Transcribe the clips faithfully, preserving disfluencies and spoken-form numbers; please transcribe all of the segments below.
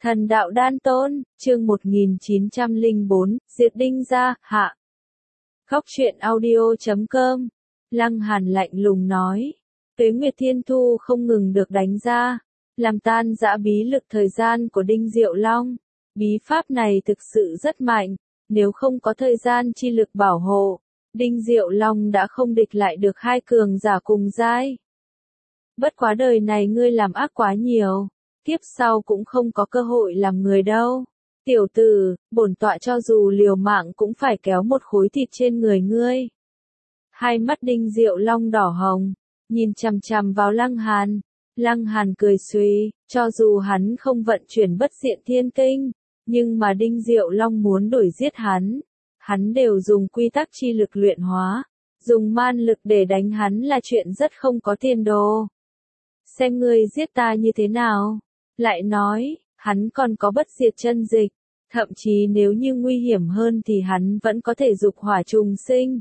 Thần đạo đan tôn, chương một nghìn chín trăm lẻ bốn, diệt Đinh gia, hạ. Góc truyện audio chấm com. Lăng Hàn lạnh lùng nói. Tuế Nguyệt Thiên Thu không ngừng được đánh ra, làm tan rã bí lực thời gian của Đinh Diệu Long. Bí pháp này thực sự rất mạnh, nếu không có thời gian chi lực bảo hộ, Đinh Diệu Long đã không địch lại được hai cường giả cùng giai. Bất quá đời này ngươi làm ác quá nhiều, tiếp sau cũng không có cơ hội làm người đâu. Tiểu tử, bổn tọa cho dù liều mạng cũng phải kéo một khối thịt trên người ngươi. Hai mắt Đinh Diệu Long đỏ hồng, nhìn chằm chằm vào Lăng Hàn. Lăng Hàn cười suy, cho dù hắn không vận chuyển bất diện thiên kinh, nhưng mà Đinh Diệu Long muốn đuổi giết hắn, hắn đều dùng quy tắc chi lực luyện hóa, dùng man lực để đánh hắn là chuyện rất không có tiền đồ. Xem ngươi giết ta như thế nào. Lại nói, hắn còn có bất diệt chân dịch, thậm chí nếu như nguy hiểm hơn thì hắn vẫn có thể dục hỏa trùng sinh.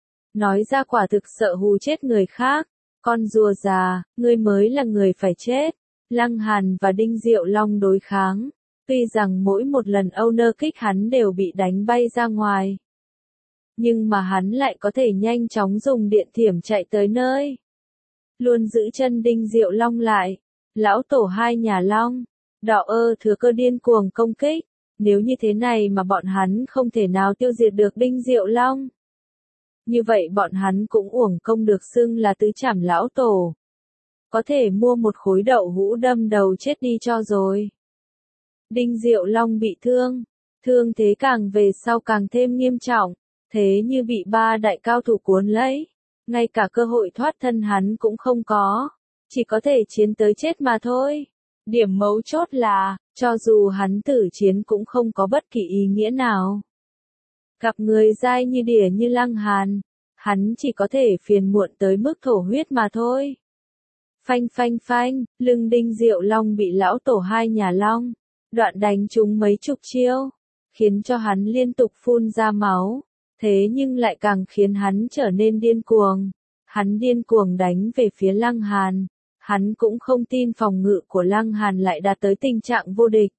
Nói ra quả thực sợ hù chết người khác, con rùa già, ngươi mới là người phải chết. Lăng Hàn và Đinh Diệu Long đối kháng, tuy rằng mỗi một lần owner kích hắn đều bị đánh bay ra ngoài, nhưng mà hắn lại có thể nhanh chóng dùng điện thiểm chạy tới nơi. Luôn giữ chân Đinh Diệu Long lại. Lão tổ hai nhà Long, Đọ ơ thừa cơ điên cuồng công kích, nếu như thế này mà bọn hắn không thể nào tiêu diệt được Đinh Diệu Long. Như vậy bọn hắn cũng uổng công được xưng là tứ trảm lão tổ. Có thể mua một khối đậu hũ đâm đầu chết đi cho rồi. Đinh Diệu Long bị thương, thương thế càng về sau càng thêm nghiêm trọng, thế như bị ba đại cao thủ cuốn lấy, ngay cả cơ hội thoát thân hắn cũng không có. Chỉ có thể chiến tới chết mà thôi. Điểm mấu chốt là, cho dù hắn tử chiến cũng không có bất kỳ ý nghĩa nào. Gặp người dai như đỉa như Lăng Hàn, hắn chỉ có thể phiền muộn tới mức thổ huyết mà thôi. Phanh phanh phanh, lưng Đinh Diệu Long bị lão tổ hai nhà Long, đoạn đánh trúng mấy chục chiêu, khiến cho hắn liên tục phun ra máu, thế nhưng lại càng khiến hắn trở nên điên cuồng. Hắn điên cuồng đánh về phía Lăng Hàn. Hắn cũng không tin phòng ngự của Lăng Hàn lại đạt tới tình trạng vô địch.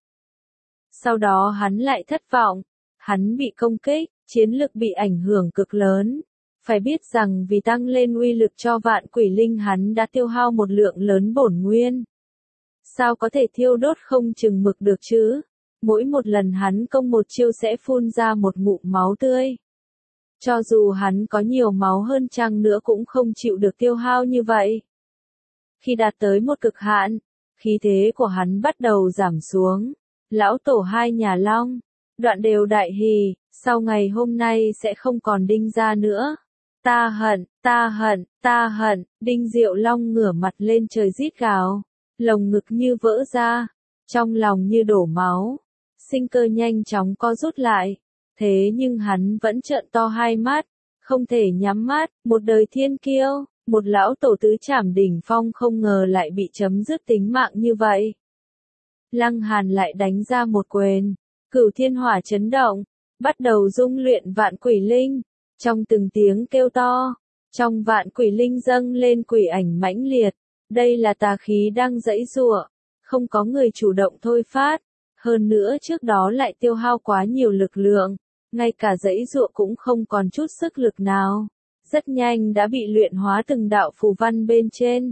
Sau đó hắn lại thất vọng, hắn bị công kích, chiến lực bị ảnh hưởng cực lớn. Phải biết rằng vì tăng lên uy lực cho vạn quỷ linh hắn đã tiêu hao một lượng lớn bổn nguyên. Sao có thể thiêu đốt không chừng mực được chứ? Mỗi một lần hắn công một chiêu sẽ phun ra một ngụm máu tươi. Cho dù hắn có nhiều máu hơn chăng nữa cũng không chịu được tiêu hao như vậy. Khi đạt tới một cực hạn, khí thế của hắn bắt đầu giảm xuống. Lão tổ hai nhà Long, đoạn đều đại hỉ, sau ngày hôm nay sẽ không còn Đinh gia nữa. Ta hận, ta hận, ta hận, Đinh Diệu Long ngửa mặt lên trời rít gào, lồng ngực như vỡ ra, trong lòng như đổ máu, sinh cơ nhanh chóng co rút lại. Thế nhưng hắn vẫn trợn to hai mắt, không thể nhắm mắt, một đời thiên kiêu. Một lão tổ tứ trảm đỉnh phong không ngờ lại bị chấm dứt tính mạng như vậy. Lăng Hàn lại đánh ra một quyền, cửu thiên hỏa chấn động, bắt đầu dung luyện vạn quỷ linh. Trong từng tiếng kêu to, trong vạn quỷ linh dâng lên quỷ ảnh mãnh liệt. Đây là tà khí đang giãy giụa, không có người chủ động thôi phát. Hơn nữa trước đó lại tiêu hao quá nhiều lực lượng, ngay cả giãy giụa cũng không còn chút sức lực nào. Rất nhanh đã bị luyện hóa từng đạo phù văn bên trên.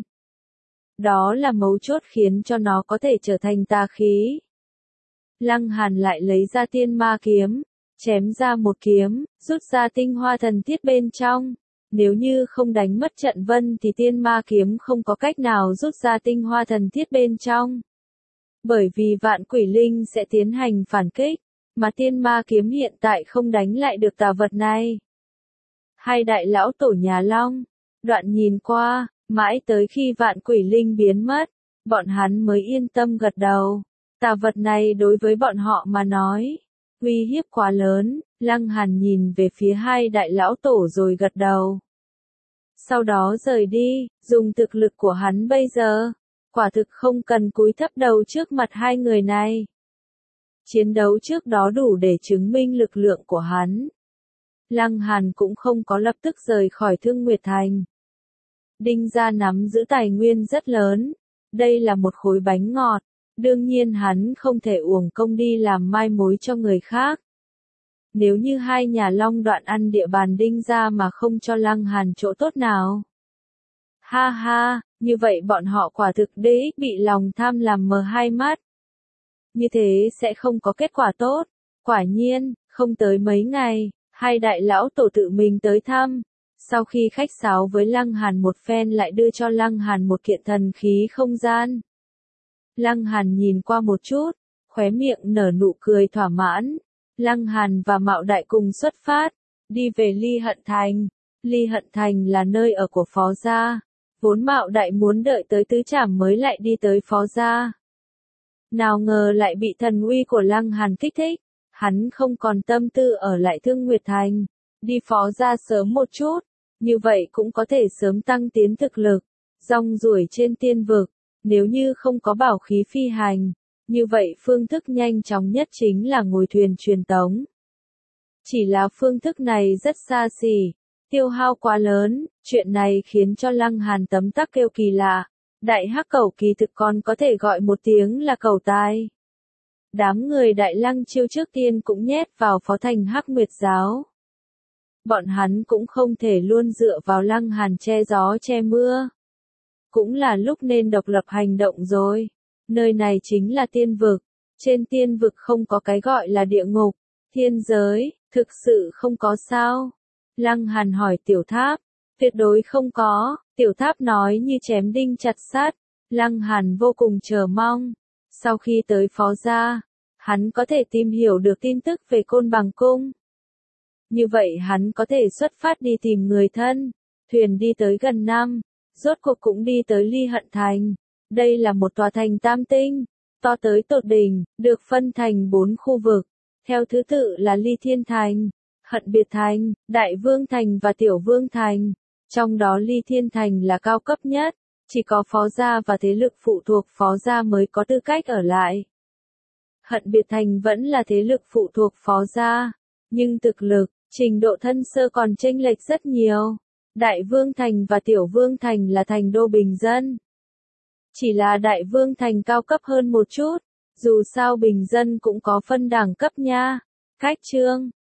Đó là mấu chốt khiến cho nó có thể trở thành tà khí. Lăng Hàn lại lấy ra tiên ma kiếm, chém ra một kiếm, rút ra tinh hoa thần thiết bên trong. Nếu như không đánh mất trận vân thì tiên ma kiếm không có cách nào rút ra tinh hoa thần thiết bên trong. Bởi vì vạn quỷ linh sẽ tiến hành phản kích, mà tiên ma kiếm hiện tại không đánh lại được tà vật này. Hai đại lão tổ nhà Long, đoạn nhìn qua, mãi tới khi vạn quỷ linh biến mất, bọn hắn mới yên tâm gật đầu. Tà vật này đối với bọn họ mà nói, uy hiếp quá lớn. Lăng Hàn nhìn về phía hai đại lão tổ rồi gật đầu. Sau đó rời đi, dùng thực lực của hắn bây giờ, quả thực không cần cúi thấp đầu trước mặt hai người này. Chiến đấu trước đó đủ để chứng minh lực lượng của hắn. Lăng Hàn cũng không có lập tức rời khỏi Thương Nguyệt Thành. Đinh gia nắm giữ tài nguyên rất lớn, đây là một khối bánh ngọt, Đương nhiên hắn không thể uổng công đi làm mai mối cho người khác. Nếu như hai nhà Long Đoạn ăn địa bàn Đinh gia mà không cho Lăng Hàn chỗ tốt nào. Ha ha, như vậy bọn họ quả thực đế bị lòng tham làm mờ hai mắt. Như thế sẽ không có kết quả tốt. Quả nhiên, không tới mấy ngày, hai đại lão tổ tự mình tới thăm. Sau khi khách sáo với Lăng Hàn một phen lại đưa cho Lăng Hàn một kiện thần khí không gian. Lăng Hàn nhìn qua một chút, khóe miệng nở nụ cười thỏa mãn. Lăng Hàn và Mạo Đại cùng xuất phát, đi về Ly Hận Thành. Ly Hận Thành là nơi ở của Phó gia. Vốn Mạo Đại muốn đợi tới tứ trảm mới lại đi tới Phó gia. Nào ngờ lại bị thần uy của Lăng Hàn kích thích. Hắn không còn tâm tư ở lại Thương Nguyệt Thành. Đi Phó gia sớm một chút. Như vậy cũng có thể sớm tăng tiến thực lực. Rong ruổi trên tiên vực. Nếu như không có bảo khí phi hành. Như vậy phương thức nhanh chóng nhất chính là ngồi thuyền truyền tống. Chỉ là phương thức này rất xa xỉ. Tiêu hao quá lớn. Chuyện này khiến cho Lăng Hàn tấm tắc kêu kỳ lạ. Đại hắc cẩu kỳ thực còn có thể gọi một tiếng là cẩu tai. Đám người Đại Lăng Chiêu trước tiên cũng nhét vào Phó Thành Hắc Nguyệt Giáo. Bọn hắn cũng không thể luôn dựa vào Lăng Hàn che gió che mưa. Cũng là lúc nên độc lập hành động rồi. Nơi này chính là tiên vực. Trên tiên vực không có cái gọi là địa ngục. Thiên giới, thực sự không có sao. Lăng Hàn hỏi Tiểu Tháp. Tuyệt đối không có. Tiểu Tháp nói như chém đinh chặt sắt. Lăng Hàn vô cùng chờ mong. Sau khi tới Phó gia, hắn có thể tìm hiểu được tin tức về Côn Bằng Cung. Như vậy hắn có thể xuất phát đi tìm người thân. Thuyền đi tới gần năm. Rốt cuộc cũng đi tới Ly Hận Thành. Đây là một tòa thành tam tinh, to tới tột đỉnh, được phân thành bốn khu vực. Theo thứ tự là Ly Thiên Thành, Hận Biệt Thành, Đại Vương Thành và Tiểu Vương Thành. Trong đó Ly Thiên Thành là cao cấp nhất, chỉ có Phó gia và thế lực phụ thuộc Phó gia mới có tư cách ở lại. Hận Biệt Thành vẫn là thế lực phụ thuộc Phó gia, nhưng thực lực, trình độ thân sơ còn chênh lệch rất nhiều. Đại Vương Thành và Tiểu Vương Thành là thành đô bình dân. Chỉ là Đại Vương Thành cao cấp hơn một chút, dù sao bình dân cũng có phân đẳng cấp nha. Cách chương